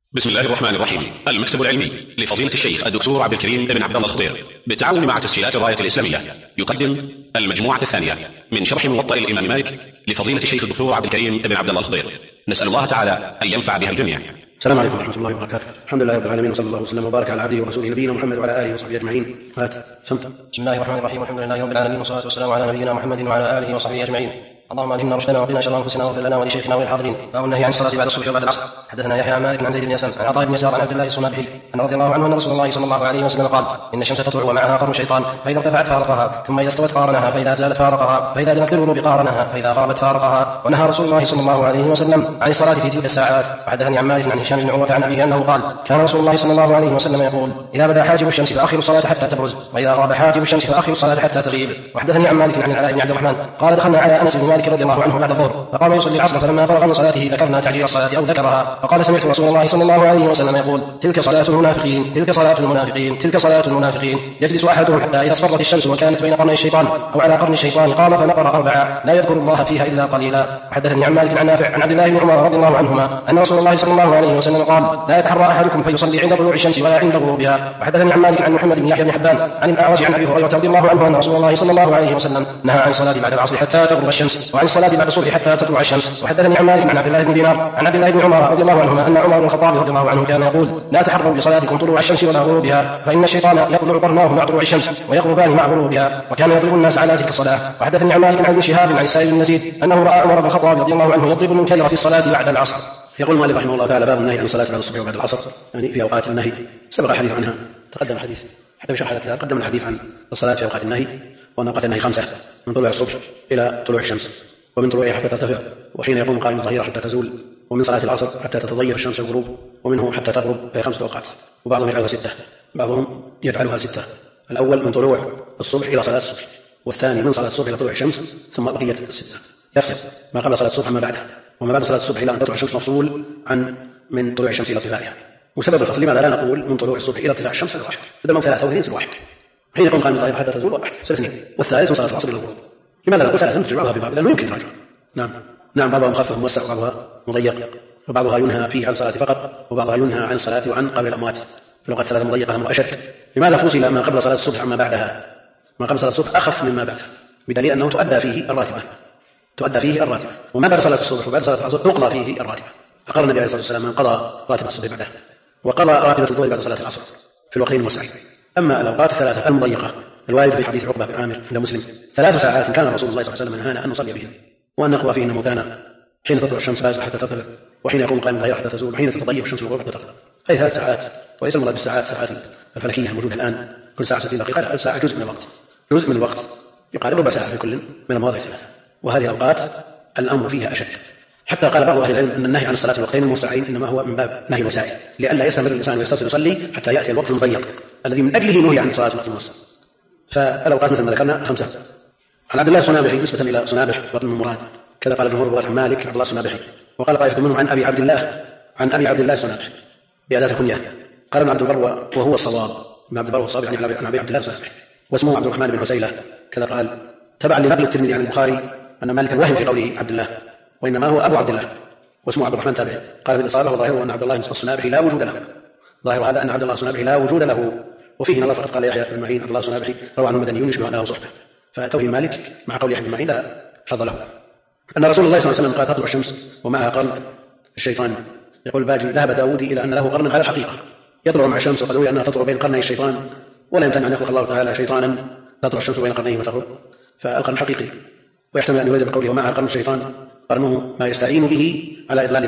بسم الله الرحمن الرحيم. المكتب العلمي لفضيلة الشيخ الدكتور عبد الكريم بن عبد الله الخضير بالتعاون مع تسجيلات الراية الإسلامية يقدم المجموعة الثانية من شرح موطأ الإمام مالك لفضيلة الشيخ الدكتور عبد الكريم بن عبد الله الخضير. نسأل الله تعالى أن ينفع بها الجميع. السلام عليكم ورحمة الله وبركاته. الحمد لله رب العالمين، وصلى الله وسلم وبارك على عبده ورسوله نبينا محمد وعلى آله وصحبه أجمعين. بسم الله الرحمن الرحيم. الحمد لله رب العالمين، والصلاة والسلام على نبينا محمد وعلى آله وصحبه أجمعين. اللهم ألهمنا رشدنا وقنا شر أنفسنا واغفر لنا ولشيخنا وللحاضرين. باب النهي عن الصلاة بعد الصبح وبعد العصر. حدثنا يحيى عن مالك عن زيد بن يسار عن عطاء بن يسار عن عبد الله الصنابحي أن رضي الله عنه أن رسول الله صلى الله عليه وسلم قال: إن الشمس تطلع ومعها قرن شيطان، فإذا ارتفعت فارقها، ثم إذا استوت قارنها، فإذا زالت فارقها، فإذا دنت للغروب قارنها، فإذا غربت فارقها. ونهى رسول الله صلى الله عليه وسلم عن الصلاة في تلك الساعات. وحدثني عن مالك عن هشام بن عروة عن أبيه أنه قال: كان رسول الله صلى الله عليه وسلم يقول: إذا بدا حاجب الشمس فأخروا الصلاة حتى تبرز، وإذا غاب حاجب الشمس فأخروا الصلاة حتى تغيب. وحدثني عن مالك عن العلاء بن عبد الرحمن قال: دخلنا على أنس بن مالك رضي الله عنه بعد الظهر، فقام يصلي العصر، فلما فرغ من صلاته ذكرنا تعجيل الصلاة أو ذكرها، فقال: سمعت رسول الله صلى الله عليه وسلم يقول: تلك صلاة المنافقين، تلك صلاة المنافقين، تلك صلاة المنافقين. يجلس أحدهم حتى إذا اصفرت الشمس وكانت بين قرني الشيطان أو على قرن الشيطان قام فنقر 4 لا يذكر الله فيها إلا قليلا. وحدثني عن مالك عن نافع عن عبد الله بن عمر رضي الله عنهما أن رسول الله صلى الله عليه وسلم قال: لا يتحرى أحدكم فيصلي عند طلوع الشمس ولا عند غروبها. وحدثني عن مالك عن محمد بن يحيى بن حبان عن الأعرج عن أبي هريرة رضي الله عنه أن رسول الله صلى الله عليه وسلم نهى عن الصلاة بعد العصر حتى تغرب الشمس، وعن الصلاة بعد الصبح حتى تطلع الشمس. وحدثني عن مالك عن عبد الله بن دينار عن عبد الله بن عمر رضي الله عنهما أن عمر بن الخطاب رضي الله عنه كان يقول: لا تحروا بصلاتكم طلوع الشمس ولا غروبها، فإن الشيطان يطلع قرناه مع طلوع الشمس ويغربان مع غروبها. وكان يضرب الناس على تلك الصلاة. وحدثني عن مالك عن ابن شهاب عن السائب بن يزيد أنه رأى عمر بن الخطاب رضي الله عنه يضرب المنكر في الصلاة بعد العصر. يقول المؤلف رحمه الله تعالى: باب النهي عن الصلاة بعد الصبح وبعد العصر، يعني في أوقات النهي. سبق الحديث عنها، تقدم الحديث حتى بشرح الكتاب، قدم الحديث عن الصلاة في أوقات النهي، وأن أوقات النهي 5: من طلوع الصبح إلى طلوع الشمس، ومن طلوعها حتى ترتفع، وحين يقوم قائم الظهيرة حتى تزول، ومن صلاة العصر حتى تتضيف الشمس الغروب، ومنه حتى تغرب، في 5 أوقات. وبعضهم يجعلها 6، بعضهم يجعلها 6. الأول من طلوع الصبح إلى صلاة الصبح، والثاني من صلاة الصبح إلى طلوع الشمس، ثم بقية 6. يفصل ما قبل صلاة الصبح عما بعدها، وما بعد صلاة الصبح إلى أن تطلع الشمس مفصول عن من طلوع الشمس إلى ارتفاعها. وسبب الفصل لماذا لا نقول من طلوع الصبح إلى ارتفاع الشمس واحد، بدل من 3 أو 2 1. حين يقوم قائم الظهيرة حتى تزول 1 2، والثالث من صلاة العصر إلى الغروب. لماذا نقول 3 نرجع بعضها ببعض؟ لأنه يمكن تراجع. نعم بعضها مخفف موسع وبعضها مضيق، وبعضها ينهى فيه عن الصلاة فقط، وبعضها ينهى عن الصلاة وعن قبل الأموات. في الوقت 3 مضيقة أمر أشد. لماذا فصل ما قبل صلاة الصبح عما بعدها؟ ما قبل صلاة الصبح أخف مما بعدها، بدليل أنه تؤدى فيه الراتبة، وما بعد صلاة الصبح وبعد صلاة العصر تقضى فيه الراتبة. فقال النبي عليه الصلاة والسلام: من قضى راتب الصبح بعده وقضى راتبة الظهر بعد صلاة العصر في الوقتين الموسعين. أما الأوقات 3 المضيقة الوارد في حديث عقبة بن عامر عند مسلم: 3 ساعات كان رسول الله صلى الله عليه وسلم ينهانا أن نصلي بهن، وأن نقضى فيهن موتانا، حين تطلع الشمس بازغة حتى ترتفع، وحين يقوم قائم الظهيرة حتى تزول، وحين تتضيف الشمس الغروب حتى تغرب. هذه 3 ساعات، وليس المراد بالساعات الساعات الفلكية الموجودة الآن، كل ساعة 60 دقيقة، لا، الساعة جزء من الوقت يقارب ربع ساعة في كل من المواضع 3. وهذه الأوقات الأمر فيها أشد، حتى قال بعض أهل العلم أن النهي عن الصلاة في الوقتين الموسعين إنما هو من باب نهي الوسائل، لئلا يستمر الإنسان ويستصل يصلي حتى يأتي الوقت المضيق الذي من أجله نهي عن صلاة الوقت الموسع. فالأوقات مثل ما ذكرنا 5. عن عبد الله الصنابحي نسبة إلى صنابح بطن مراد، كذا قال جمهور رواة عن مالك عبد الله الصنابحي، وقال طائفة منهم عن أبي عبد الله الصنابحي بأداة الكنية. قال ابن عبد البر وهو الصواب، ابن عبد البر الصواب يعني عن أبي عبد الله الصنابحي، واسمه عبد الرحمن بن حسيلة. كذا قال تبعا لنقل الترمذي عن البخاري أن مالك وهم في قوله عبد الله، وإنما هو أبو عبد الله، واسمه عبد الرحمن تابعي. قال ابن الإصابة: وظاهره أن عبد الله الصنابحي لا وجود له، ظاهر هذا أن عبد الله الصنابحي لا وجود له، وفيه نظر. فقد قال يحيى بن معين: عبد الله الصنابحي روى عنه مدني يشبه أنه صحبه، فتوهم مالك مع قول يحيى بن معين لا حظ له. أن رسول الله صلى الله عليه وسلم قال: تطلع الشمس ومعها قرن الشيطان. يقول الباجي: ذهب داودي إلى أن له قرن على الحقيقة يطلع مع الشمس، وقد روي أنها تطلع بين قرني الشيطان، ولا يمتنع أن يخلق الله تعالى شيطانا تطلع الشمس بين قرنيه وتغرب، فالقرن حقيقي. ويحتمل أن يريد بقوله ومعها قرن الشيطان قرنه ما يستعين به على إضلال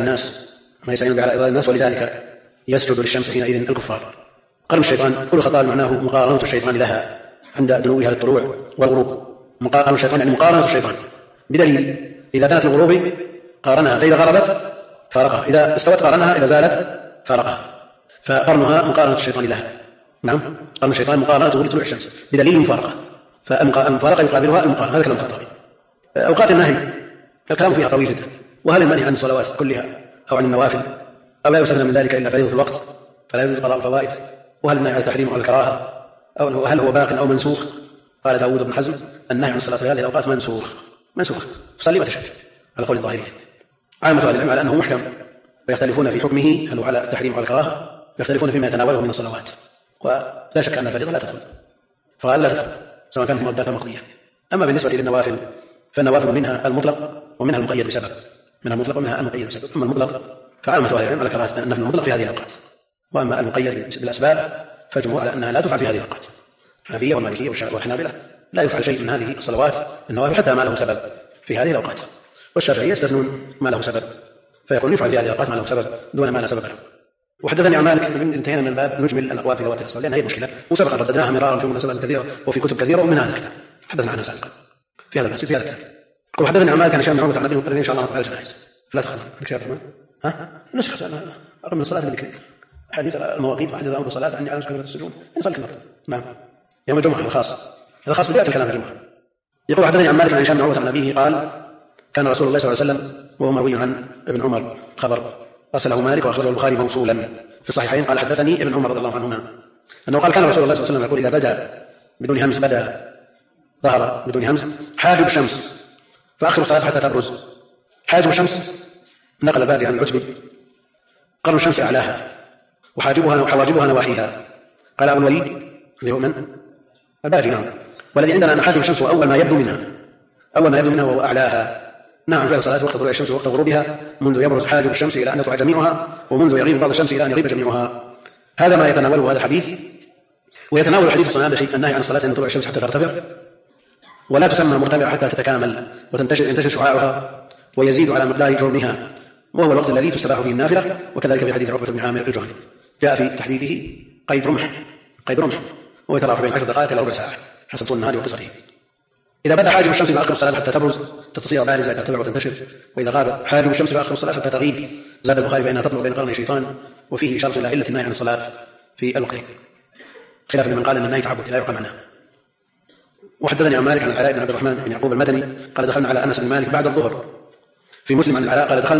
الناس، ولذلك يسجد للشمس حينئذ الكفار. قرن الشيطان كل خطاب معناه مقارنة الشيطان لها عند دنوها للطلوع والغروب. مقارنة الشيطان يعني مقارنة الشيطان، بدليل إذا كانت الغروب قارنها، فإذا غربت فارقها، إذا استوت قارنها، إذا زالت فارقها. فقرنها مقارنة الشيطان لها. نعم، قرن الشيطان مقارنته لطلوع الشمس بدليل المفارقة، فالمفارقة يقابلها المقارنة. هذا كلام الطبري. أوقات النهي الكلام فيها طويل جدا. وهل المنهي عن الصلوات كلها أو عن النوافل، أو لا يستثنى من ذلك إلا فريضة الوقت فلا يجوز قضاء الفوائد، وهل النهي عن التحريم أو الكراهة، أو هل هو باق أو منسوخ؟ قال داود بن حزم: النهي عن الصلاة في هذه الأوقات منسوخ، صلي وتشهد، على قول الظاهرية. عامة أهل العلم على أنه محكم ويختلفون في حكمه هل هو على التحريم وعلى الكراهة، يختلفون فيما يتناوله من الصلوات، ولا شك أن الفريضة لا تدخل، فقال لا تدخل سواء كانت مؤدات أو مقضية. أما بالنسبة للنوافل فالنوافل منها المطلق ومنها المقيد بسبب، منها المطلق ومنها المقيد بسبب. أما المطلق فعلمة أهل العلم على كراهة النفل المطلق في هذه الأوقات، وأما المقيد بالأسباب فالجمهور على أنها لا تفعل في هذه الأوقات. الحنفية والمالكية والحنابلة لا يفعل شيء من هذه الصلوات النوافل حتى ما له سبب في هذه الأوقات، والشافعية يستثنون ما له سبب فيقول يفعل في هذه الأوقات ما له سبب دون ما لا سبب له. وحدثني عن مالك، انتهينا من الباب نجمل الأقوال في ذوات الأسباب لأن هي مشكلة وسبق رددناها مرارا في مناسبات كثيرة وفي كتب كثيرة ومن هذا الكتاب حدثنا عنها سابقا في هذا الباب في هذا الكتاب. وحدثني عن مالك عن هشام بن عروة عن أبيه وقال إن شاء الله نقبل الجنائز فلا تخاف نسخ رقم من الصلاة اللي حديث المواقيت وحديث الأمر بالصلاة عني على كلمة السجود نصلي كثير. نعم يوم الجمعة الخاص هذا خاص بيئة الكلام الجمعة. يقول حدثني عن مالك عن هشام بن عروة عن أبيه قال كان رسول الله صلى الله عليه وسلم وهو مروي عن ابن عمر خبر أرسله مالك وأخرجه البخاري موصولا في الصحيحين قال حدثني ابن عمر رضي الله عنهما أنه قال كان رسول الله صلى الله عليه وسلم يقول إذا بدا بدون همز بدا ظهر بدون همز حاجب الشمس فآخر الصلاة حتى تبرز. حاجب الشمس نقل بادي عن العتبي قرن الشمس أعلاها وحواجبها نواحيها. قال أبو الوليد اللي هو من الباجي نعم والذي عندنا أن حاجب الشمس أول ما يبدو منها وهو أعلاها. نعم فعل الصلاة وقت طلوع الشمس ووقت غروبها منذ يبرز حاجب الشمس إلى أن يطلع جميعها ومنذ يغيب بعض الشمس إلى أن يغيب جميعها. هذا ما يتناوله هذا الحديث. ويتناول الحديث الصنابحي النهي عن الصلاة من طلوع الشمس حتى ترتفع ولا تسمى مرتفعة حتى تتكامل وينتشر شعاعها ويزيد على مقدار جرمها وهو الوقت الذي تستباح فيه النافلة. وكذلك في حديث عقبة بن عامر الجهني جاء في تحديده قيد رمح ويتراوح بين 10 دقائق إلى ربع ساعة حسب طول النهار وقصره. إذا بدا حاجب الشمس فآخر الصلاة حتى تبرز تصير بارزة ترتفع وتنتشر، وإذا غاب حاجب الشمس فآخر الصلاة حتى تغيب. زاد البخاري بأنها تطلع بين قرني الشيطان وفيه إشارة إلى علة النهي عن الصلاة في الوقتين خلاف لمن قال أن النهي تعبد لا يقع معناه. وحدثني عن مالك عن العلاء بن عبد الرحمن بن يعقوب المدني قال دخلنا على أنس بن مالك بعد الظهر. في مسلم عن العلاء قال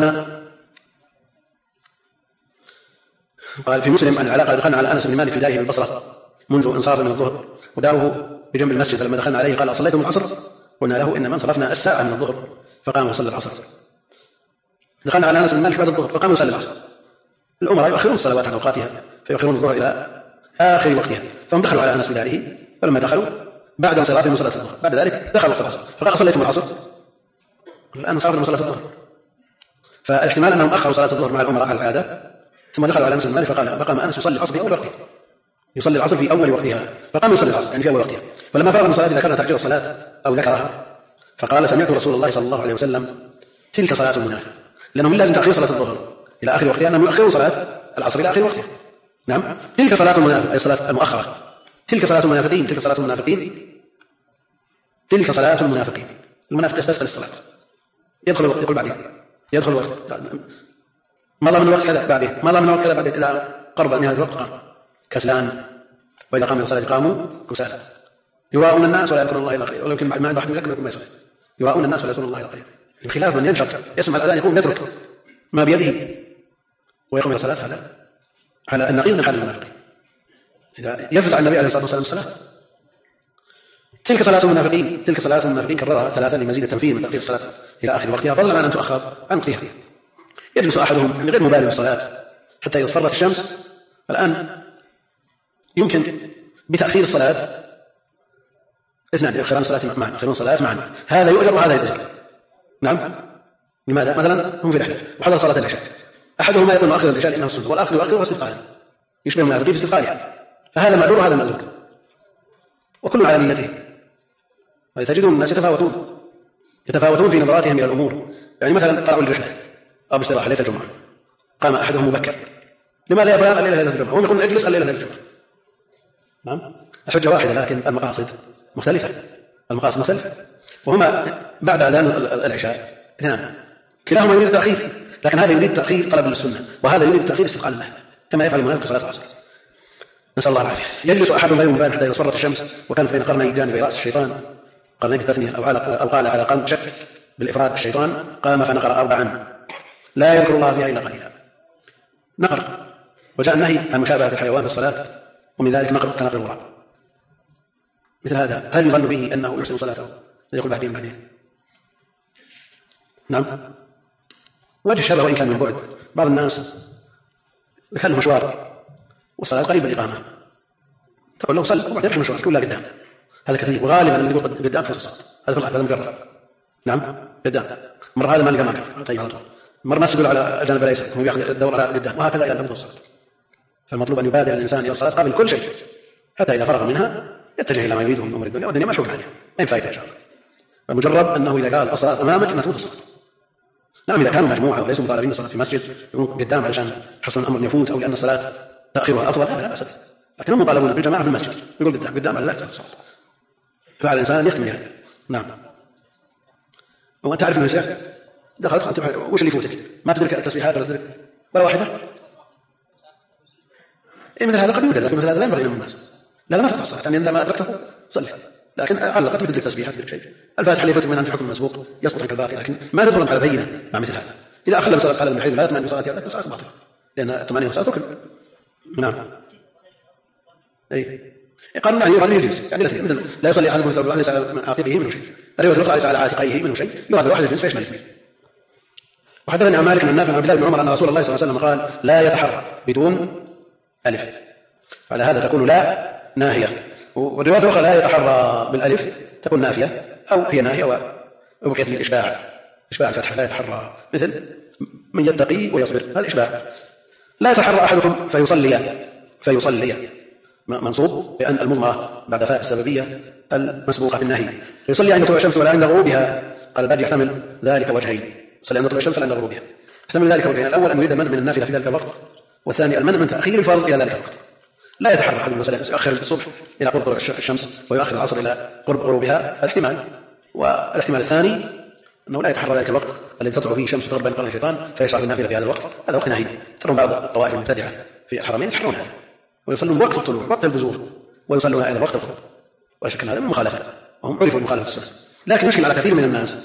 في مسلم عن العلاء قال دخلنا على أنس بن مالك في داره بالبصرة منذ انصاف من الظهر وداره بجنب المسجد فلما دخلنا عليه قال أصليتم العصر؟ قلنا له إنما انصرفنا الساعة من الظهر فقام وصلى العصر. دخلنا على أنس بن مالك بعد الظهر فقام وصلى العصر. الأمراء يؤخرون الصلوات عن أوقاتها فيؤخرون الظهر إلى آخر وقتها فهم دخلوا على أنس بداره فلما دخلوا بعد انصرافهم صلاة الظهر بعد ذلك دخلوا العصر فقال أصليتم العصر؟ الآن انصرفنا صلاة الظهر. فالاحتمال أنهم أخروا صلاة الظهر مع الأمراء على العادة ثم دخلوا على أنس بن مالك فقام أنس يصلي العصر في أول وقتها يصلي العصر في أول وقتها فقام يصلي العصر يعني في أول وقتها. فلما فرغ من صلاة ذكرنا تعجيل الصلاة أو ذكرها فقال سمعت رسول الله صلى الله عليه وسلم تلك صلاة المنافق لأنهم لازم تأخير صلاة الظهر إلى آخر وقتها أنهم يؤخرون صلاة العصر إلى آخر وقتها. نعم تلك صلاة المنافق أي الصلاة المؤخرة تلك صلاة المنافقين تلك صلاة المنافقين. المنافق يستسهل الصلاة يدخل الوقت يقول بعدين يدخل الوقت مضى من الوقت كذا بعده إلى قرب نهاية الوقت قام كسلان وإذا قاموا الصلاة قاموا كسالى يراؤون الناس ولا يذكرون الله إلا قليلا ولكن ما عنده أحد يذكر ما يصلي يراؤون الناس ولا يذكرون الله إلا قليلا. بخلاف من ينشط يسمع الأذان يقوم يترك ما بيده ويقوم إلى الصلاة هذا على النقيض من حال المنافقين. إذا يفزع النبي عليه الصلاة والسلام الصلاة تلك صلاة المنافقين كررها ثلاثا لمزيد التنفيذ من تأخير الصلاة إلى آخر وقتها فضلا عن أن تؤخر عن وقتها. يجلس أحدهم غير مبالي بالصلاة حتى إذا اصفرت الشمس. الآن يمكن بتأخير الصلاة اثنان يؤخرون صلاة معا هذا يؤجر وهذا يؤجر. نعم لماذا؟ مثلا هم في رحلة وحضر صلاة العشاء أحدهما يقول مؤخر العشاء لأنه السنة والآخر يؤخر استثقالا يشبه المنافقين باستثقالها فهذا معذور وهذا معذور وكل على نيته. وتجدون الناس يتفاوتون في نظراتهم إلى الأمور. يعني مثلا طلعوا للرحلة أو باستراحة ليلة الجمعة قام أحدهم مبكر لما لا يفعل الليلة الجمعة هم يقولون اجلس الليلة الجمعة. نعم الحجة واحدة لكن المقاصد مختلفة وهما بعد أذان العشاء اثنان كلاهما يريد التأخير لكن هذا يريد تأخير طلب للسنة وهذا يريد تأخير استثقال له كما يفعل المنافق صلاة العصر نسأل الله العافية. يجلس أحد غير مبان حتى إذا اصفرت الشمس وكانت بين قرني جانب رأس الشيطان قرنين بالتثنية أو قال على قرن شك بالإفراد الشيطان قام فنقر 4 لا يذكر الله فيها إلا قليلا. نقر وجاء النهي عن مشابهة الحيوان في الصلاة ومن ذلك نقر كنقر الغراب. مثل هذا هل يظن به أنه يحسن صلاته؟ يقول بعدين. نعم وجه الشبه وإن كان من بعد. بعض الناس كان له مشوار والصلاة قريب الإقامة، تقول له صل وبعدين يروح مشوار تقول لا قدام. هذا كثير، وغالبا اللي يقول قدام في الصلاة هذا في الغالب، هذا مجرد. نعم قدام، مرة هذا ما لقى مكان طيب على طول، مرة الناس تقول على جانب الأيسر ثم يأخذ الدور على قدام، وهكذا إلى تبدو الصلاة. فالمطلوب أن يبادر الإنسان إلى الصلاة قبل كل شيء حتى إذا فرغ منها يتجه إلى ما يريده من أمور الدنيا والدنيا ملحوق عليها، ما ينفع إن شاء الله. فالمجرب أنه إذا قال الصلاة أمامك أن تفوت الصلاة. نعم إذا كانوا مجموعة وليسوا مطالبين بالصلاة في مسجد يكونوا قدام علشان حصل الأمر يفوت أو لأن الصلاة تأخيرها أفضل لا بأس، لكن هم مطالبون بالجماعة في المسجد يقول قدام على لا تفوت الصلاة. فعلى الإنسان يختم يعني. نعم. وأنت تعرف أن الشيخ دخلت وش اللي يفوتك؟ ما تدرك التسبيحات ولا تدرك ولا واحدة؟ إيه مثل هذا قد يوجد، لكن مثل هذا لا ينبغي من الناس. لا ما تقطع الصلاة، يعني عندما أدركته صلي، لكن على الأقل تدرك تسبيحات تدرك شيء. الفاتحة اللي يفوتك منها في حكم مسبوق يسقط عنك الباقي، لكن ما تدخل على بينة مع مثل هذا. إذا أخلى بصلاة خلل من حيث لا يطمئن بصلاته لا صلاة باطلة، لأن الطمأنينة صلاة ركن. نعم. أي قال يعني يجوز، يعني مثل لا يصلي أحدكم مثل الواحد ليس على عاتقه منه شيء، الرواية الأخرى ليس على عاتقيه منه شيء، يراد الواحد الجنس فيشمل الاثنين. وحدثني عن مالك بن نافع عن عبد الله بن عمر أن رسول الله صلى الله عليه وسلم قال لا يتحرى بدون ألف، فعلى هذا تكون لا ناهية. والرواية الأخرى لا يتحرى بالألف تكون نافية أو هي ناهية وبقيت بالإشباع، إشباع الفتح لا يتحرى، مثل من يتقي ويصبر هذا إشباع. لا يتحرى أحدكم فيصلي منصوب بأن المضمرة بعد فاء السببية المسبوقة بالنهي. يصلي عند طلوع الشمس ولا عند غروبها، قال الباقي يحتمل ذلك وجهين، يصلي عند طلوع الشمس ولا عند غروبها، يحتمل ذلك وجهين. الأول أن يريد المنع من النافلة في ذلك الوقت، والثاني المنع من تأخير الفرض إلى ذلك الوقت. لا يتحرى أحد المصلين يؤخر الصبح إلى قرب طلوع الشمس ويؤخر العصر إلى قرب غروبها، الاحتمال. والاحتمال الثاني أنه لا يتحرى ذلك الوقت الذي تطلع فيه الشمس وتغرب بين قرن الشيطان فيشرع في النافلة في هذا الوقت، هذا وقت نهي. ترون بعض الطوائف المبتدعة في الحرمين يتحرون هذا ويصلون وقت الطلوع وقت البزوغ ويصلون إلى وقت الغروب، ولا شك هذا من مخالفة، وهم عرفوا بمخالفة السنة. لكن يشكل على كثير من الناس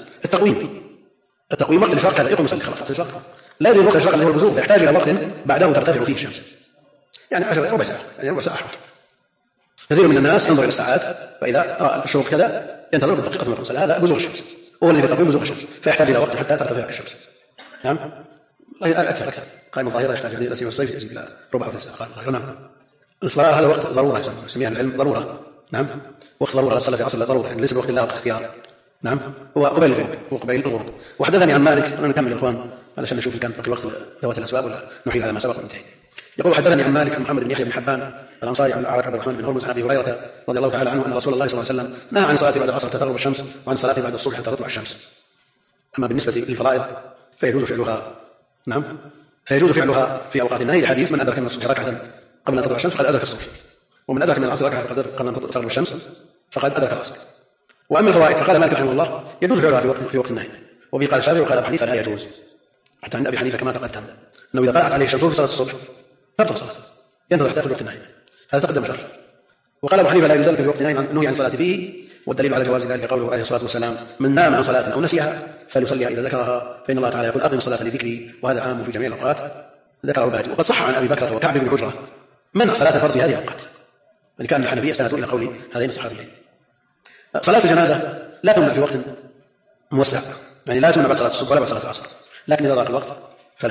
التقويم وقت الإشراق هذا يقوم يصلي خلاص وقت الإشراق، لا يجوز وقت الإشراق اللي هو البزوغ، فيحتاج إلى وقت بعده ترتفع فيه الشمس، يعني ربع ساعة، يعني ربع ساعة أحوط. كثير من الناس ينظر إلى الساعات فإذا رأى الشروق كذا ينتظر دقيقة من الرسالة، هذا بزوغ الشمس، هو الذي تقويم بزوغ الشمس، فيحتاج إلى وقت حتى ترتفع الشمس. نعم أكثر قائم الظاهرة يحتاج إلى الصيف يزيد إلى ربع ساعة قائم الظاهرة. نعم الصلاة هذا وقت ضرورة يسميها العلم ضرورة. نعم وقت ضرورة صلاة العصر ضرورة، يعني ليس بوقت الله وقت اختيار. نعم هو قبيل الغروب. وحدثني عن مالك، أنا نكمل الإخوان علشان نشوف كان بقي وقت ذوات الأسباب ولا نحيل على ما سبق وننتهي. يقول حدثني عن مالك عن محمد بن يحيى بن حبان الأنصاري عن الأعرج عبد الرحمن بن هرمز عن أبي هريرة رضي الله تعالى عنه أن رسول الله صلى الله عليه وسلم نهى عن صلاة بعد العصر حتى تغرب الشمس وعن صلاة بعد الصبح حتى تطلع الشمس. أما بالنسبة للفرائض فيجوز فعلها، نعم فيجوز فعلها في أوقات النهي لحديث من أدرك من الصبح ركعة قبل أن تطلع الشمس فقد أدرك الصبح، ومن أدرك من العصر ركعة قبل أن تغرب الشمس فقد أدرك العصر. وأما الفوائد فقال مالك رحمه الله يجوز فعلها في وقت النهي، وبه قال الشافعي وقال أبو حنيفة لا يجوز، حتى عند أبي حنيفة كما تقدم أنه إذا طلعت عليه الشمس في صلاة الصبح تبطل صلاة ينتظر حتى وقت النهي، هذا تقدم شرح. وقال أبو حنيفة لا يجوز ذلك في وقت النهي نهي عن الصلاة به، والدليل على جواز ذلك قوله عليه الصلاة والسلام من نام عن صلاة أو نسيها فليصليها إذا ذكرها، فإن الله تعالى يقول أقم الصلاة لذكري، وهذا عام في جميع الأوقات ذكره الباجي. وقد صح عن أبي بكر وكعب بن عجرة منع صلاة الفرض في هذه الأوقات، وإن كان الحنفية استندوا إلى قول هذين الصحابيين. صلاة الجنازة لا تمنع في وقت موسع، يعني لا تمنع بعد صلاة الصبح ولا بعد صلاة العصر، لكن إذا ضاق الوقت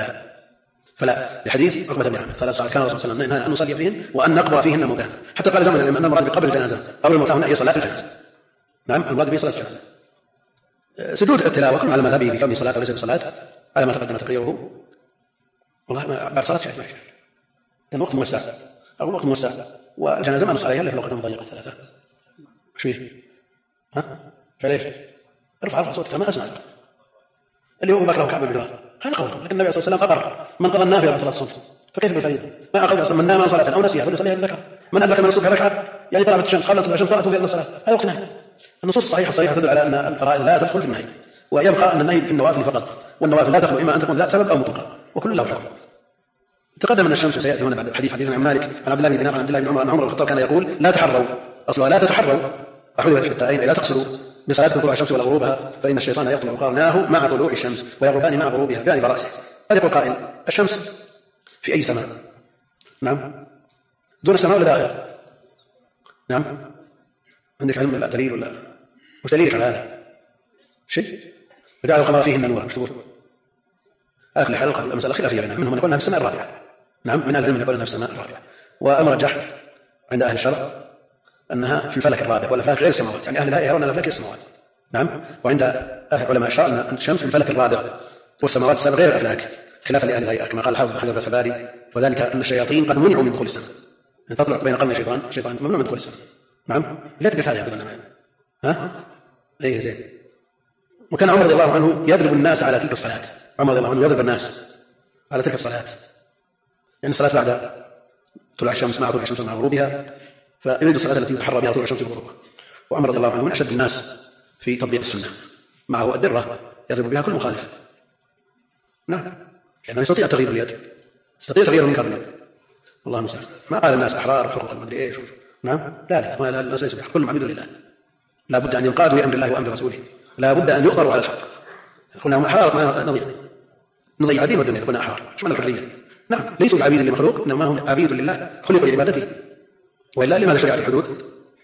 فلا لحديث عقبة بن عامر ثلاث ساعات كان الرسول صلى الله عليه وسلم نهى أن نصلي فيهن وأن نقبر فيهن موتانا، حتى قال جمع أن المراد بقبر الجنازة أو الموتى هنا هي صلاة الجنازة. نعم المراد به صلاة الجنازة. سجود التلاوة كل على مذهبه بكون صلاة وليس بصلاة على ما تقدم تقريره، والله بعد صلاة شيء كان وقت موسع أو وقت موسع، والجنازة ما نص عليها إلا في الوقت المضيق الثلاثة. وش فيه؟ فليش؟ ارفع صوتك ما أسمع اللي هو بكره وكعب بن عجرة هذا قول، لكن النبي صلى الله عليه وسلم أقر من قضى النافلة بعد صلاة الصبح فكيف بالفريضة؟ ما أقول أصلا من نام عن صلاة أو نسيها فليصليها إذا ذكر، من أدرك من الصبح ركعة يعني طلعت الشمس قبل طلوع الشمس طلعت في الصلاة، هذا وقت نهي. النصوص الصحيحة تدل على أن الفرائض لا تدخل في النهي، ويبقى أن النهي في النوافل فقط، والنوافل لا تدخل إما أن تكون ذات سبب أو مطلقة، وكل له حكم. تقدم أن الشمس سيأتي هنا بعد حديث عن مالك عن عبد الله بن دينار عن عبد الله بن عمر أن عمر الخطاب كان يقول لا تحروا، أصلها لا تتحروا أحذوا التائين لا تقصروا بصلاتكم طلوع الشمس ولا غروبها فإن الشيطان يطلع قرناه مع طلوع الشمس ويغربان مع غروبها جانب رأسه. قد يقول قائل الشمس في أي سماء؟ نعم دون السماء ولا داخل؟ نعم عندك علم ولا دليل ولا مش دليلك على هذا شيء؟ وجعل القمر فيهن نورا مش تقول على كل حال المسألة خلافية بينهم، منهم من يقول أنها في السماء الرابعة. نعم، من العلم من يقول أنها في السماء الرابعة. والمرجح عند أهل الشرع أنها في الفلك الرابع ولا فلك غير السماوات، يعني أهل الهيئة يرون أنها فلك السماوات. نعم. وعند علماء الشرع أن الشمس في الفلك الرابع والسماوات السبع غير الأفلاك، خلافا لأهل الهيئة كما قال الحافظ بن حجر العبادي، وذلك أن الشياطين قد منعوا من دخول السماء، أن تطلع بين قرن الشيطان ممنوع من دخول السماء. نعم. لا تقل هذا أبدا. ها؟ أي زين. وكان عمر رضي الله عنه يضرب الناس على تلك الصلاة. عمر رضي الله عنه يضرب الناس على تلك الصلاة، يعني الصلاة بعد طلوع الشمس مع طلوع الشمس مع غروبها، فيريد الصلاة التي يتحرى بها طلوع الشمس وغروبها. وعمر رضي الله عنه من أشد الناس في تطبيق السنة، معه الدرة يضرب بها كل مخالف. نعم، لأنه يستطيع تغيير اليد، يستطيع تغيير منكر اليد. الله المستعان. ما قال الناس أحرار وحقوق المدري إيش. نعم، لا الناس ليس بحق، كلهم عبيد لله، لا بد أن ينقادوا لأمر الله وأمر رسوله، لا بد أن يؤطروا على الحق. قلنا هم أحرار ما نضيع دين والدنيا، قلنا أحرار مش معنى الحرية. نعم، ليسوا عبيد لمخلوق، إنما هم عبيد لله، خلقوا لعبادته. وإلا لماذا شرعت الحدود؟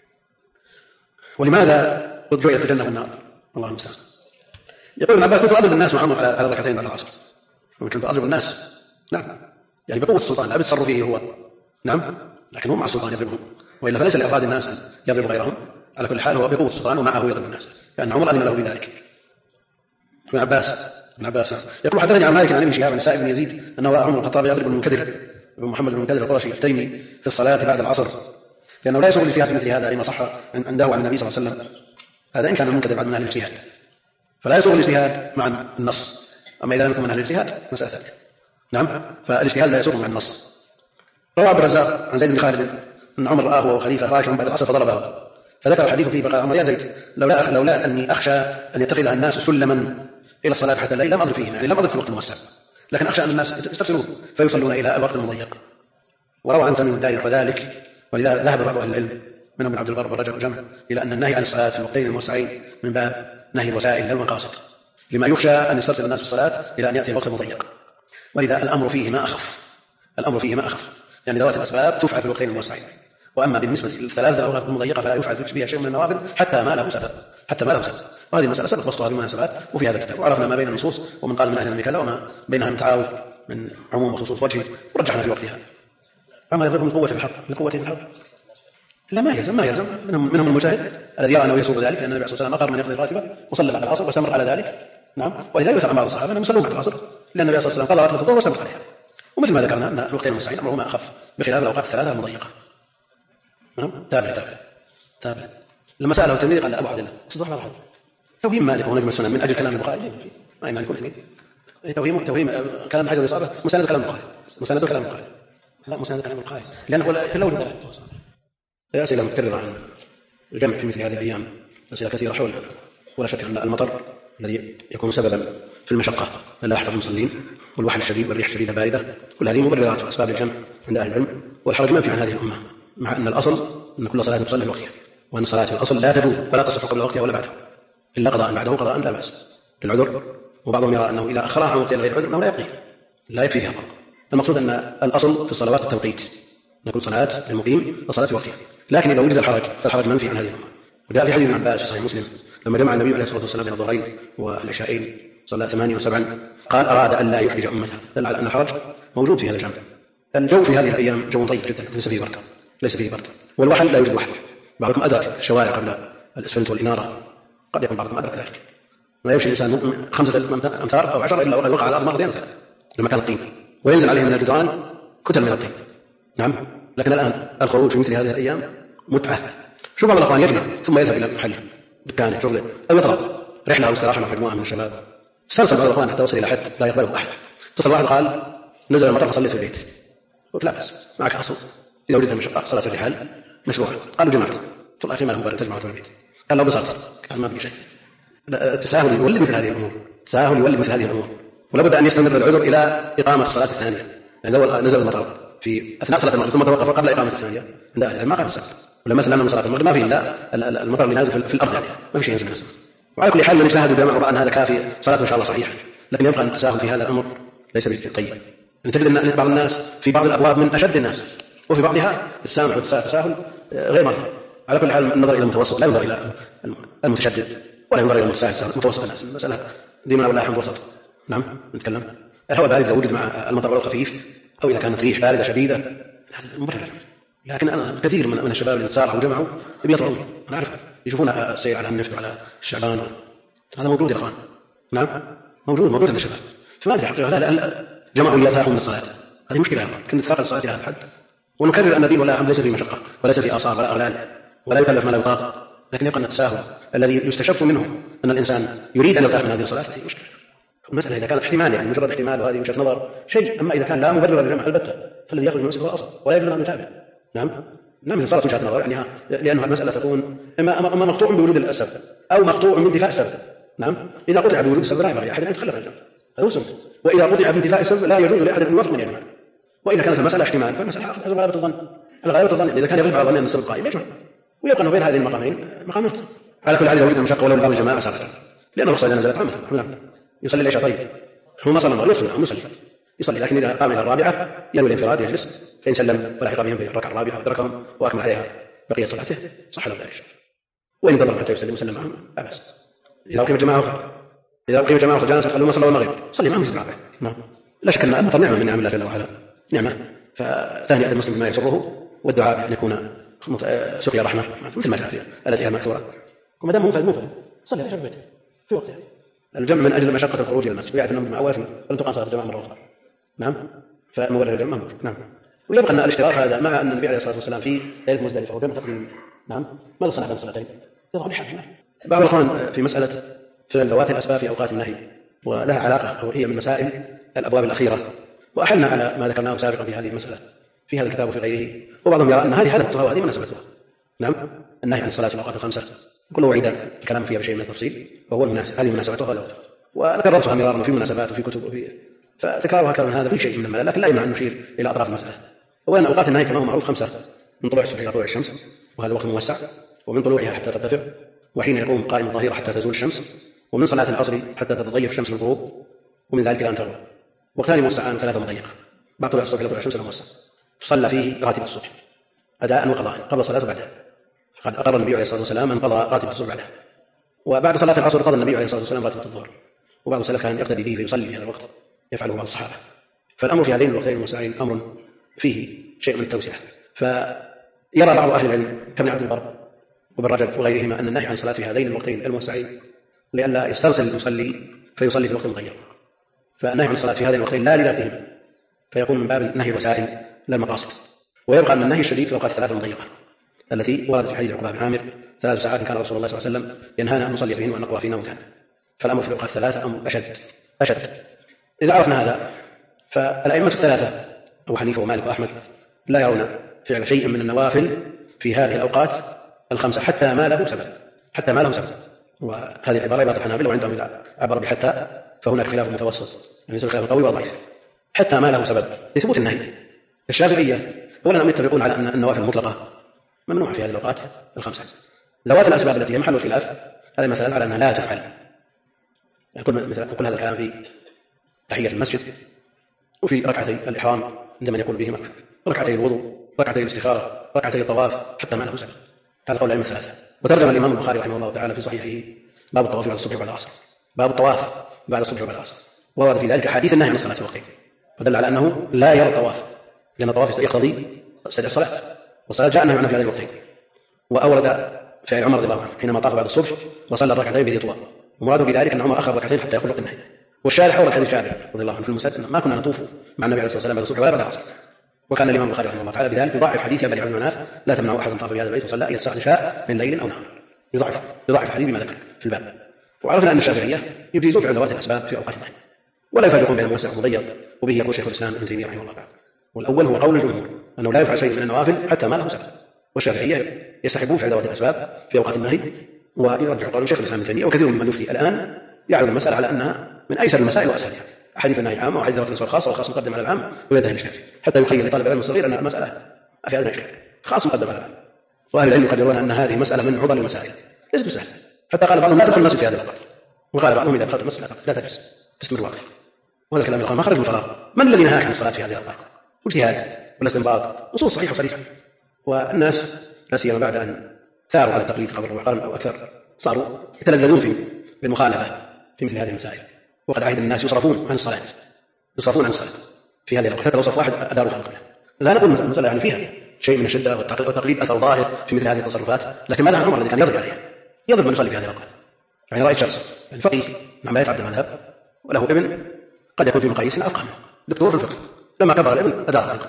ولماذا قد جعلت الجنة والنار؟ الله المستعان. يقول ابن عباس: كنت أضرب الناس مع عمر على ركعتين بعد العصر. كنت أضرب الناس، نعم، يعني بقوة السلطان، لا بتصرفه هو، نعم، لكن هو مع السلطان يضربهم، وإلا فليس لأفراد الناس أن يضرب غيرهم. على كل حال هو بقوة السلطان ومعه يضرب الناس، لأن عمر أذن له بذلك. ابن عباس يقول: حدثني عن مالك عن ابن شهاب عن سائب بن يزيد أنه رأى عمر الخطاب يضرب المنكدر ابن محمد بن المنكدر القرشي التيمي في الصلاة بعد العصر، لأنه لا يسوغ الاجتهاد في مثل هذا لما صح عنده عن النبي صلى الله عليه وسلم. هذا إن كان المنكدر بعد من أهل الاجتهاد، فلا يسوغ الاجتهاد مع النص. أما إذا لم يكن من أهل الاجتهاد مسألة ثانية. نعم، فالاجتهاد لا يسوغ مع النص. روى عبد الرزاق عن زيد بن خالد أن عمر رآه وهو خليفة راكعا بعد العصر فضربه، فذكر الحديث فيه فقال عمر: يا زيد، لولا أني أخشى أن يتخذ الناس سلما إلى الصلاة حتى الليل لم أضرب فيه، يعني لم أضرب في الوقت الموسع، لكن أخشى أن الناس يستفسرون فيصلون إلى الوقت المضيق. وروى عن تميم الداري وذلك، ولذا ذهب بعض أهل العلم منهم ابن عبد البر والرجل والجمع إلى أن النهي عن الصلاة في الوقتين الموسعين من باب نهي الوسائل لا المقاصد، لما يخشى أن يسترسل الناس في الصلاة إلى أن يأتي الوقت المضيق. ولذا الأمر فيه ما أخف، يعني ذوات الأسباب تفعل في الوقتين الموسعين. وأما بالنسبة للثلاثة أوقات المضيقة فلا يفعل فيها شيء من النوافل حتى ما له سبب. وهذه المسألة سبق بسطها في المناسبات وفي هذا الكتاب، وعرفنا ما بين النصوص ومن قال من أهل كذا وما بينها من تعارض من عموم وخصوص وجه، ورجحنا في وقتها. أما يضرب من قوة الحق لا ما يلزم منهم المجتهد الذي يرى أنه يسوق ذلك، لأن النبي صلى الله عليه وسلم أقر من يقضي الراتبة وصلى بعد العصر واستمر على ذلك. نعم، ولذا يسأل بعض الصحابة أنهم يصلون بعد العصر، لأن النبي صلى الله عليه وسلم قضى راتبة الظهر واستمر عليها. ومثل ما ذكرنا أن الوقتين الموسعين أمرهما أخف بخلاف الأوقات الثلاثة المضيقة. نعم، تابع. لما سأله التلميذ قال: أبو عبد الله صدق الله توهيم مالك ونجم السنن من أجل كلام البخاري، ما يمنع كل توهيم كلام حجر الإصابة مساند كلام البخاري، لا مساند كلام البخاري، لأنه لو جدل أسئلة متكررة عن الجمع في مثل هذه الأيام، أسئلة كثيرة حول، ولا شك أن المطر الذي يكون سببا في المشقة اللاحقة المصلين والوحل الشديد والريح الشديدة باردة، كل هذه مبررات وأسباب الجمع عند أهل العلم، والحرج منفي عن هذه الأمة، مع أن الأصل أن كل صلاة تصلي في وقتها، وأن الصلاة في الأصل لا تجوز ولا تصح قبل وقتها ولا بعدها، إلا قضاء بعده قضاء لا بأس للعذر. وبعضهم يرى أنه إذا أخرها عن وقتها غير عذر أنه لا يكفي فيها. المقصود أن الأصل في الصلوات التوقيت، نقول صلاة للمقيم الصلاة في وقتها، لكن إذا وجد الحرج فالحرج منفي عن هذه الأمة. وجاء في حديث ابن عباس في صحيح مسلم لما جمع النبي عليه الصلاة والسلام بين الظهرين والعشاءين صلى 8 و7 قال: أراد أن لا يحرج أمته، دل على أن الحرج موجود في هذا الجمع. الجو في هذه الأيام جو طيب جدا، ليس فيه برد، والوحل لا يوجد وحل. بعضكم أدرك الشوارع قبل الأسفلت والإنارة، قد يكون بعضكم أدرك ذلك. لا يمشي الإنسان 5 أمتار أو 10 إلا وقد وقع على الأرض مرتين ثلاث لمكان الطين، وينزل عليه من الجدران كتل من الطين. نعم، لكن الآن الخروج في مثل هذه الأيام متعة. شوف بعض الأخوان يجمع ثم يذهب إلى محله دكانه شغله أو يطلب رحلة أو استراحة مع مجموعة من الشباب، استرسل بعض الأخوان حتى وصل إلى حد لا يقبله أحد. اتصل واحد قال: نزل المطر فصليت في البيت. قلت: لا بأس، معك أصل إذا وجدت المشقة صلاة الرحال مشروعة. قالوا: جمعت. قلت: أخي ما له مبرر تجمعوا في البيت؟ قال: لو بصرت. قال: ما في شيء. التساهل يولد مثل هذه الأمور، ولابد أن يستمر العذر إلى إقامة الصلاة الثانية. يعني لو نزل المطر في أثناء صلاة المغرب ثم توقف قبل إقامة الثانية ما قام الصلاة. ولما سلمنا من صلاة المغرب ما فيه إلا المطر اللي نازل في الأرض، يعني ما في شيء ينزل من السماء. وعلى كل حال من اجتهد وجمع ورأى أن هذا كافي صلاة إن شاء الله صحيحة، لكن يبقى أن التساهل في هذا الأمر ليس بالطيب. أن تجد أن بعض الناس في بعض الأبواب من أشد الناس، وفي بعضها السامح والتساهل غير مرضي. على كل حال النظر إلى المتوسط، لا ينظر إلى المتشدد ولا ينظر إلى المتساهل، متوسط الناس. المسألة دي من أولها حمد وسط. نعم، نتكلم الهواء البارد إذا وجد مع المطر ولو خفيف أو إذا كانت ريح باردة شديدة مبرر. لكن أنا كثير من الشباب اللي تسارعوا وجمعوا يطلعون، أنا أعرف يشوفون السير على النفط وعلى الشعبان، هذا موجود يا أخوان. نعم موجود عند الشباب. فما أدري حقيقة لا جمعوا ليرتاحوا من الصلاة، هذه مشكلة يا أخوان. كنت تثاقل الصلاة إلى هذا الحد. ونكرر أن الدين والله ليس فيه مشقة وليس فيه آثار ولا أغلال ولا يكلف ما لا يطاق، لكن يبقى أن التساهل الذي يستشف منه أن الإنسان يريد أن يرتاح من هذه الصلاة هذه مشكلة. المسألة إذا كانت احتمال يعني مجرد احتمال وهذه وجهة نظر شيء، أما إذا كان لا مبرر للجمع البتة فالذي يخرج من المسجد هو الأصل ولا يجوز أن يتابع. نعم إذا صارت وجهة نظر يعني لأنها المسألة تكون إما مقطوع بوجود السبب أو مقطوع من انتفاء السبب. نعم إذا قطع بوجود السبب لا ينبغي أحد أن يتخلف عن الجمع، هذا هو السنة. وإذا قطع بانتفاء السبب لا يجوز لأحد أن يوافق من الجمع. وإذا كانت المسألة احتمال فالمسألة حسب غالبة الظن. الغالبة الظن إذا كان يغلب على ظن أن السبب قائم يجمع، ويبقى أنه بين هذين المقامين مقامات. على كل حال إذا وجد المشقة ولو بعض الجماعة سافر، لأن الرخصة إذا نزلت عامة. يصلي العشاء طيب هو ما صلى المغرب يصلي، لكن إذا قام إلى الرابعة ينوي الانفراد يجلس، فإن سلم ولحق بهم في الركعة الرابعة أدركهم وأكمل عليها بقية صلاته صح له ذلك. وإن انتظر حتى يسلم وسلم معهم لا بأس. إذا أقيم الجماعة وجلس قالوا ما صلوا المغرب صلي معهم في الرابعة. لا شك أن المطر نعمة من نعم الله جل وعلا، نعمة. فثاني المسلم بما يسره والدعاء أن يكون سقيا رحمة مثل ما جاء في الأدعية المأثورة. وما دام منفرد صلي في بيته في وقته. الجمع من أجل مشقة الخروج إلى المسجد ويعرف أنه مع أول فلن تقام صلاة الجماعة مرة أخرى. نعم فمبرر الجمع موجود. نعم ويبقى أن الاشتراك هذا مع أن النبي عليه الصلاة والسلام في ليلة مزدلفة وجمع تقديم. نعم ماذا صنع بين الصلاتين؟ يضع بحاجة. بعض الأخوان في مسألة فعل ذوات الأسباب في أوقات النهي ولها علاقة وهي من مسائل الأبواب الأخيرة، وأحلنا على ما ذكرناه سابقا في هذه المسألة في هذا الكتاب وفي غيره. وبعضهم يرى أن هذه حدثتها وهذه مناسبتها. نعم النهي عن الصلاة في الأوقات الخمسة كل وعيد الكلام فيها بشيء من التفصيل وهو المناسب، هذه مناسبتها ولا وجه. وكررتها مرارا في مناسبات وفي كتب وفي فتكرارها أكثر من هذا في شيء من الملل، لكن لا يمنع أن نشير إلى أطراف المسألة. أولا أوقات النهي كما هو معروف خمسة: من طلوع الصبح إلى طلوع الشمس وهذا وقت موسع، ومن طلوعها حتى ترتفع، وحين يقوم قائم الظهيرة حتى تزول الشمس، ومن صلاة العصر حتى تتضيق الشمس من الغروب، ومن ذلك إلى أن تغرب. وقتان موسعان ثلاثة مضيقة: بعد طلوع الصبح إلى طلوع الشمس موسع تصلى فيه راتب الصبح أداء وقضاء قبل الصلاة وبعدها، فقد أقر النبي عليه الصلاة والسلام أن قضى راتب الصبح بعدها. وبعد صلاة العصر قضى النبي عليه الصلاة والسلام راتب الظهر، وبعض السلف كان يقتدي به فيصلي في هذا الوقت يفعله بعض الصحابة. فالأمر في هذين الوقتين الموسعين أمر فيه شيء من التوسعة. فيرى بعض أهل العلم كابن عبد البر وابن رجب وغيرهما أن النهي عن الصلاة في هذين الوقتين الموسعين لئلا يسترسل المصلي فيصلي في وقت مضيق، فالنهي عن الصلاة في هذين الوقتين لا لذاتهم فيكون من باب النهي الوسائل لا المقاصد. ويبقى أن النهي الشديد في الأوقات الثلاثة المضيقة التي وردت في حديث عقبة بن عامر: 3 ساعات كان رسول الله صلى الله عليه وسلم ينهانا أن نصلي فيهن وأن نقرأ فيهن موتان. فالأمر في الأوقات الثلاثة أمر أشد. إذا عرفنا هذا فالأئمة الثلاثة أبو حنيفة ومالك وأحمد لا يرون فعل شيء من النوافل في هذه الأوقات الخمسة حتى ما له سبب. وهذه العبارة عبارة الحنابلة، وعندهم إذا عبر بحتى فهناك خلاف متوسط، يعني يصير خلاف قوي وضعيف. حتى ما له سبب لثبوت النهي. الشافعية أولا هم يتفقون على أن النوافل المطلقة ممنوعة في هذه الأوقات الخمسة. ذوات الأسباب التي هي محل الخلاف هذا مثلا على أنها لا تفعل. يقول هذا الكلام في تحية المسجد وفي ركعتي الإحرام عندما يقول بهما، ركعتي الوضوء، ركعتي الاستخارة، ركعتي الطواف، حتى ما له سبب. هذا قول الأئمة الثلاثة. وترجم الإمام البخاري رحمه الله تعالى في صحيحه باب الطواف بعد الصبح وبعد العصر، باب الطواف بعد الصبح وبعد العصر، وورد في ذلك حديث النهي عن الصلاة في وقته، ودل على أنه لا يرى الطواف لأن الطواف يقتضي الصلاة، والصلاة جاء النهي عنها في هذه الوقتين. وأورد فعل عمر رضي الله عنه حينما طاف بعد الصبح وصلى الركعتين بذي طوى، ومراده بذلك أن عمر أخر ركعتين حتى يقول وقت النهي. والشارح أورد حديث جابر رضي الله عنه في المسند: ما كنا نطوف مع النبي عليه الصلاة والسلام بعد الصبح ولا بعد العصر. وكان الإمام البخاري رحمه الله تعالى بذلك يضاعف حديث أبي بن مناف: لا تمنعوا أحد طاف بهذا البيت وصلى أي الساعة شاء من ليل أو نهار. يضاعف الحديث بما ذكر في الباب. وعرفنا أن الشافعية يجيزون فعل ذوات الأسباب في أوقات النهي ولا يفرقون بين موسع ومضيق، وبه يقول شيخ الإسلام ابن تيمية رحمه الله تعالى. والأول هو قول الجمهور أنه لا يفعل شيء من النوافل حتى ما له سبب، والشافعية يستحبون فعل ذوات الأسباب في أوقات النهي، ويرجع قول شيخ الإسلام ابن تيمية وكثير ممن يفتي الآن يعرض المسألة على أنها من أيسر المسائل وأسهلها. أحاديث النهي عامة وأحاديث ذوات الأسباب خاصة، والخاص مقدم على العام ويذهب الشافعي حتى يخيل لطالب العلم الصغير أن المسألة في هذا الشكل خاص مقدم على العام. وأهل العلم يقدرون أن هذه مسألة من عضل المسائل ليست بسهلة، حتى قال بعضهم لا تدخل المسجد في هذه الأوقات، وقال بعضهم إذا دخلت المسجد لا تجلس تستمر واقف. وهذا الكلام الآخر ما خرج من فراغ. من الذي نهاك عن الصلاة في هذه الأوقات؟ واجتهاد ولا استنباط، نصوص صحيحة صريحة. والناس لا سيما بعد أن ثاروا على التقليد قبل ربع قرن أو أكثر صاروا يتلذذون في المخالفة في مثل هذه المسائل، وقد عهد الناس يصرفون عن الصلاة يصرفون عن الصلاة في هذه الأوقات، حتى لو صف واحد أداروا خلقه. لا نقول المسألة يعني فيها شيء من الشدة والتقليد أثر ظاهر في مثل هذه التصرفات، لكن ماذا عن عمر الذي كان يضرب عليها، يضرب من يصلي في هذه الأوقات؟ يعني رأيت شخص يعني فقيه لا يتعدى المذهب وله ابن قد يكون في مقاييسنا أفقه منه، دكتور في الفقه، لما كبر الابن أدار خلقه.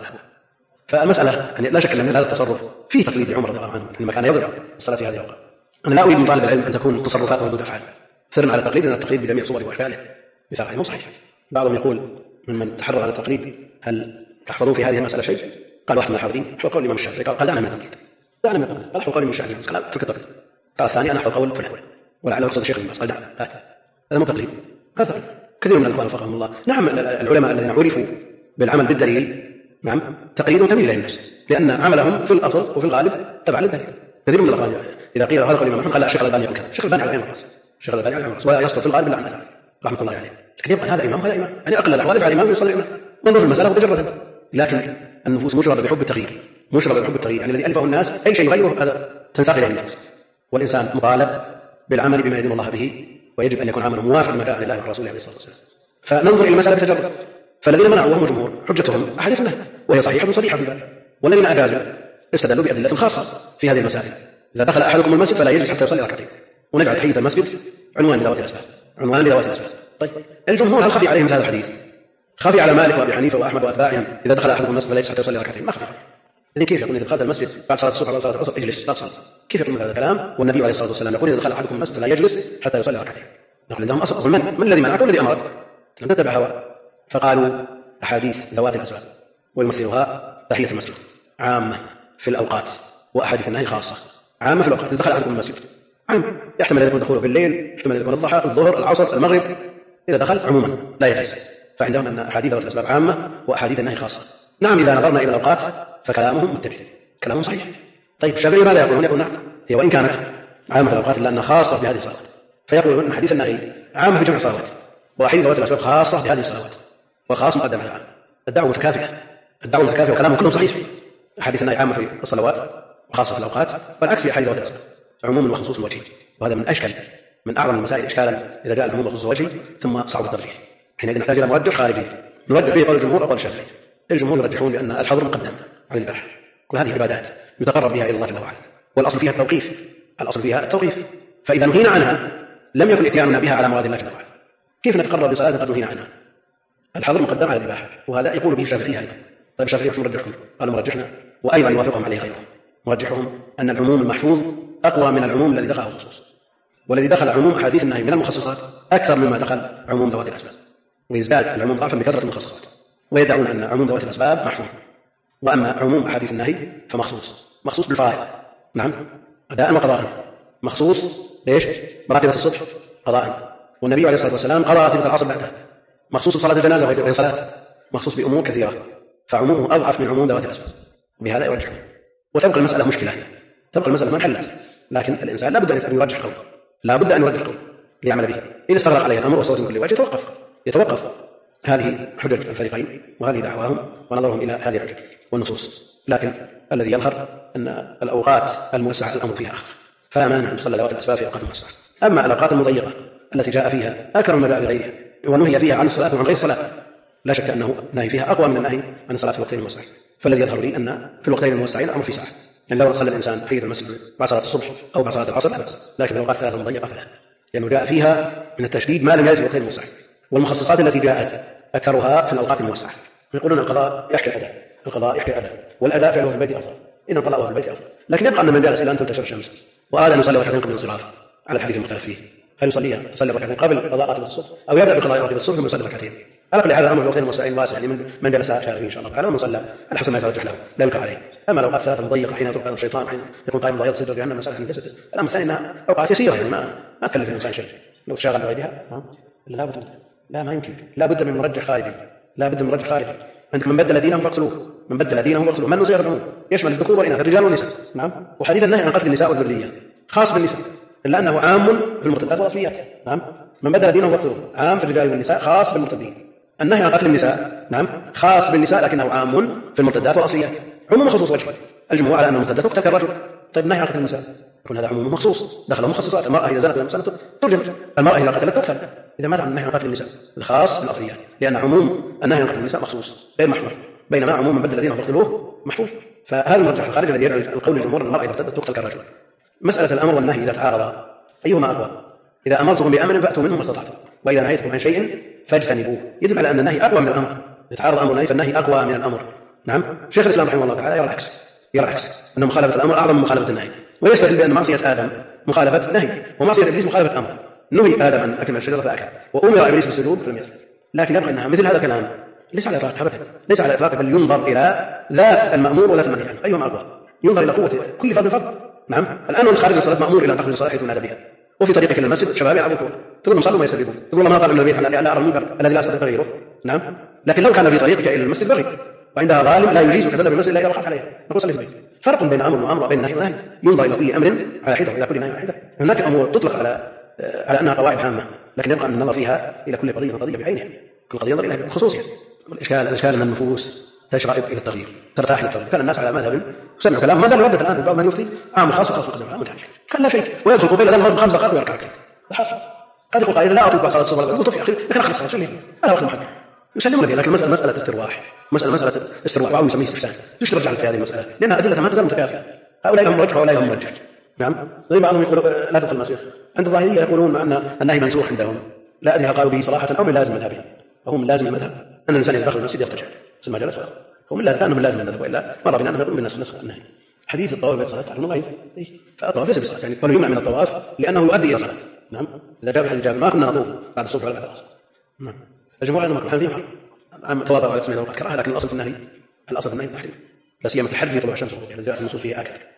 فالمسألة يعني لا شك أن هذا التصرف فيه تقليد لعمر رضي الله عنه لما كان يضرب الصلاة في هذه الأوقات. أنا لا أريد من طالب العلم أن تكون تصرفات وردود أفعال سرا على التقليد، أن التقليد بجميع صوره وأشكاله بصراحة مو صحيح. بعضهم يقول ممن تحرر على التقليد هل تحفظون في هذه المسألة شيء؟ قال واحد من الحاضرين أحفظ قول الإمام الشافعي، قال دعنا من التقليد، دعنا من التقليد، قال أحفظ قول الإمام الشافعي، قال اترك التقليد. قال الثاني أنا أحفظ قول فلان ولعله يقصد الشيخ الناس، قال دعنا هات، هذا مو تقليد، هذا كثير من الإخوان وفقهم الله. نعم العلماء الذين عرفوا بالعمل بالدليل نعم تقليد تميل إلى الناس، لأن عملهم في الأصل وفي الغالب تبع للدليل. كثير من الأخوان إذا قيل هذا قول الإمام أحمد قال لا الشيخ الألباني يقول كذا، الشيخ الألباني على عين الرأس، الشيخ الألباني على عين الرأس، ولا يسقط في الغالب إلا عن مثله رحمة الله عليه. لكن يبقى هذا إمام هذا إمام، يعني أقل الأحوال يفعل إمام يصلي إمام، منظر في المسألة وتجرد. لكن النفوس مشربة بحب التغيير، مشربة بحب التغيير، يعني الذي ألفه الناس أي شيء يغيره هذا تنساق إليه النفوس. والإنسان مطالب بالعمل بما يدين الله به، ويجب أن يكون عمله موافق لما جاء عن الله ورسوله عليه الصلاة والسلام. فننظر إلى المسألة بتجرد. فالذين منعوا وهم جمهور حجتهم أحاديث النهي وهي صحيحة صريحة في ذلك، والذين أجازوا استدلوا بأدلة خاصة في هذه المسائل. إذا دخل أحدكم المسجد فلا يجلس حتى يصلي ركعتين، ونجعل تحية المسجد عنوان لذوات الأسباب، عنوان لذوات الأسباب. طيب الجمهور هل خفي عليهم هذا الحديث؟ خفي على مالك وأبي حنيفة وأحمد وأتباعهم إذا دخل أحدكم المسجد فلا يجلس حتى يصلي ركعتين؟ ما خفي عليهم. إذن كيف يقول إذا دخلت المسجد بعد صلاة الصبح أو صلاة العصر اجلس لا تصلي؟ كيف يقول هذا الكلام والنبي عليه الصلاة والسلام يقول إذا دخل أحدكم المسجد فلا يجلس حتى يصلي ركعتين؟ نقول عندهم أصل من الذي منعك والذي أمرك؟ لم تتبع هوى. فقالوا أحاديث ذوات الأسباب ويمثلها تحية المسجد عامة في الأوقات، وأحاديث النهي خاصة عامة في الأوقات. إذا دخل أحدكم المسجد عام، يحتمل أن يكون دخوله بالليل، يحتمل أن يكون الضحى، الظهر، العصر، المغرب، إذا دخل عموما لا يجوز. فعندهم أن أحاديث ذوات الأسباب عامة وأحاديث النهي خاصة. نعم إذا نظرنا إلى الأوقات فكلامهم متفق، كلامهم صحيح. طيب الشافعي ماذا يقولون؟ يقول نعم هي وإن كانت عامة في الأوقات إلا أنها خاصة بهذه الصلوات، فيقولون أن حديث النهي عامة في جميع الصلوات، وأحاديث ذوات الأسباب خاصة بهذه الصلوات، والخاص مقدم على العام. الدعوة متكافئة، الدعوة متكافئة وكلامهم كلهم صحيح. أحاديث النهي عامة في الصلوات وخاصة في الأوقات، والعكس في أحاديث ذوات الأسباب عموم وخصوص وجهي. وهذا من أعظم المسائل إشكالا إذا جاء العموم وخصوص وجهي ثم صعب الترجيح. حينئذ نحتاج إلى مرجح خارجي نرجح به قول الجمهور وقول الشافعي. الجمهور يرجحون بأن الحظر مقدم على الإباحة، كل هذه عبادات يتقرب بها إلى الله جل وعلا، والأصل فيها التوقيف، الأصل فيها التوقيف. فإذا نهينا عنها لم يكن إتياننا بها على مراد الله جل وعلا. كيف نتقرب بصلاة قد نهينا عنها؟ الحظر مقدم على الإباحة، وهذا يقول به الشافعي أيضا. طيب الشافعي وش مرجحهم؟ قالوا مرجحنا وأيضا يوافقهم عليه غيرهم. مرجحهم أن العموم المحفوظ أقوى من العموم الذي دخل الخصوص، والذي دخل عموم أحاديث النهي من المخصصات أكثر مما دخل عموم ذوات الأسباب، ويزداد العموم ضعفا بكثرة المخصصات. ويدعون أن عموم ذوات الأسباب محفوظ، وأما عموم أحاديث النهي فمخصوص بالفرائض، نعم أداء وقضاء، مخصوص ليش؟ براتبة الصبح قضاء، والنبي عليه الصلاة والسلام قضى راتبة العصر بعدها، مخصوص صلاة الجنازة وهي صلاة، مخصوص بأمور كثيرة، فعمومه أضعف من عموم ذوات الأسباب. وبهذا يرجحون. وتبقى المسألة مشكلة، تبقى المسألة ما انحلت، لكن الإنسان لا بد أن يرجح قوله، لا بد أن يرجح قوله ليعمل به. إن استغرق عليه الأمر وصوت من كل وجه يتوقف. هذه حجج الفريقين وهذه دعواهم ونظرهم إلى هذه الحجج والنصوص. لكن الذي يظهر أن الأوقات الموسعة الأمر فيها أخف، فلا مانع أن تصلى ذوات الأسباب في أوقات موسعة. أما الأوقات المضيقة التي جاء فيها أكثر مما جاء بغيرها ونهي فيها عن الصلاة وعن غير الصلاة، لا شك أنه نهي فيها أقوى من النهي عن الصلاة في الوقتين الموسعين. فالذي يظهر لي أن في الوقتين الموسعين الأمر في سعة، يعني لو صلى الإنسان تحية المسجد بعد صلاة الصبح أو بعد صلاة العصر لا بأس، لكن في الأوقات الثلاثة المضيقة فلا، لأنه جاء فيها من التشديد ما لم يرد في الوقتين الموسعين. والمخصصات التي جاءت أكثرها في الأوقات الموسعة. يقولون القضاء يحكي الأداء، القضاء يحكي الأداء، والأداء فعله في البيت أفضل، إن القضاء في البيت أفضل. لكن يبقى أن من جالس إلى أن تنتشر الشمس وأراد أن يصلي ركعتين قبل الانصراف على الحديث المختلف فيه، هل يصلي ركعتين قبل قضاء راتبة الصبح أو يبدأ بقضاء راتبة الصبح ثم يصلي ركعتين؟ على كل حال الأمر في الوقتين الموسعين واسع، يعني من جلس شارع إن شاء الله تعالى ومن صلى على حسب ما يترجح له لا ينكر عليه. أما الأوقات الثلاثة المضيقة حين يترك الشيطان، حين يكون قائم ضيق صدر جهنم مسألة من جسد، الأمر الثاني أنها أوقات يسيرة، يعني ما تكلف الإنسان شيء لو تشاغل بغيرها. لا ما يمكن، لا بد من مرجح خارجي، لا بد من مرجح خارجي. عندك من بدل دينهم فاقتلوه، من بدل دينهم فاقتلوه، من نصير العموم يشمل الذكور والإناث، الرجال والنساء. نعم. وحديث النهي عن قتل النساء والذرية خاص بالنساء، إلا أنه عام في المرتدات والأصليات. نعم. من بدل دينهم فاقتلوه عام في الرجال والنساء، خاص بالمرتدين. النهي عن قتل النساء نعم خاص بالنساء، لكنه عام في المرتدات والأصليات، عموم خصوص وجه. الجمهور على أن المرتدات تقتل كالرجل. طيب النهي عن قتل النساء يكون هذا عموم مخصوص، دخل مخصصات. المرأة إذا زنت بالمسألة ترجم، المرأة إذا قتلت تقتل، إذا مات عن النهي عن قتل النساء الخاص بالأصلية، لأن عموم النهي عن قتل النساء مخصوص غير محفوظ، بينما عموم بدل الذين فقتلوه محفوظ. فهذا المرجح الخارج الذي يدعو القول الجمهور أن المرأة إذا ارتدت تقتل كالرجل. مسألة الأمر والنهي إذا تعارضا أيهما أقوى؟ إذا أمرتكم بأمر فأتوا منه ما استطعتم، وإذا نهيتكم عن شيء فاجتنبوه، يدل على أن النهي أقوى من الأمر. يتعارض أمر والنهي فالنهي أقوى من الأمر. نعم، شيخ الإسلام رحمه الله تعالى يرى العكس، أن مخالفة الأمر أعظم من مخالفة النهي، ويستدل بأن معصية آدم مخالفة نهي، ومعصية إبليس مخالفة أمر. نهي آدم أن أكل من الشجرة فأكل، وأمر إبليس بالسجود فلم يسجد. لكن يبقى أنها مثل هذا الكلام ليس على إطلاق أبدا، ليس على إطلاق، بل ينظر إلى ذات المأمور وذات المنهي عنه أيهما أقوى، ينظر إلى قوة كل فرد فرد. نعم، الآن وأنت خارج من الصلاة مأمور إلى أن تخرج الصلاة حيث نادى بها، وفي طريقك إلى المسجد شباب يلعبون كورة، تقول لهم صلوا ما يسجدون، تقول الله ما طالع من البيت لا أرى المنكر الذي لا أستطيع تغييره. نعم، لكن لو كان في طريقك إلى المسجد بري وعندها ظالم لا يجيزك تذهب المسجد إلا إذا وقعت عليه، نقول صلي في البيت. فرق بين أمر وأمر وبين نهي ونهي، ينظر إلى كل أمر على حدة وإلى كل نهي على حدة. هناك أمور تطلق على أنها قواعد عامة، لكن يبقى أن النظر فيها إلى كل قضية بعينها، كل قضية ينظر إليها بخصوصها. الإشكال أن النفوس تشرع إلى التغيير، ترتاح إلى التغيير. كان الناس على مذهب سمعوا كلام ما زال يردد الآن بعض من يفتي عام خاص وخاص مقدم عام منتهج، كان لا شيء، ويدخل قبيل الأذان المغرب 5 دقائق ويركع ركعتين. قد يقول قائل لا أطيب بعد صلاة الصبح، يقول طف يا أخي لكن أخلص الصلاة شو هذا وقت محدد يسلمون به. لكن مسألة استرواح وعم يسميه استحسان، ليش ترجع في هذه المسألة؟ لأنها أدلة ما تزال متكافئة، هؤلاء لهم مرجح وهؤلاء لهم مرجح. نعم، زي بعضهم يقول لا تدخل المسجد، عند الظاهرية يقولون مع أن النهي منسوخ عندهم، لا أدري هل قالوا به صراحة أو من لازم مذهبهم، وهم من لازم المذهب أن الإنسان إذا دخل المسجد يرتجع ثم جلس، هو من لازم المذهب، وإلا مر بنا أن نقول بالناس نسخ النهي. حديث الطواف بين صلاة تعلم غير، فالطواف ليس بصلاة، يعني قالوا يمنع من الطواف لأنه يؤدي إلى صلاة. نعم، إذا جاء بحديث جابر ما كنا نطوف بعد الصبح ولا بعد العصر. نعم، الجمهور عندهم مكروه، الحنفية محرم، تواضع على اسمه وقد كراهه، لكن الأصل في النهي التحريم، لا سيما التحري طلوع الشمس، يعني جاءت النصوص فيه آكد.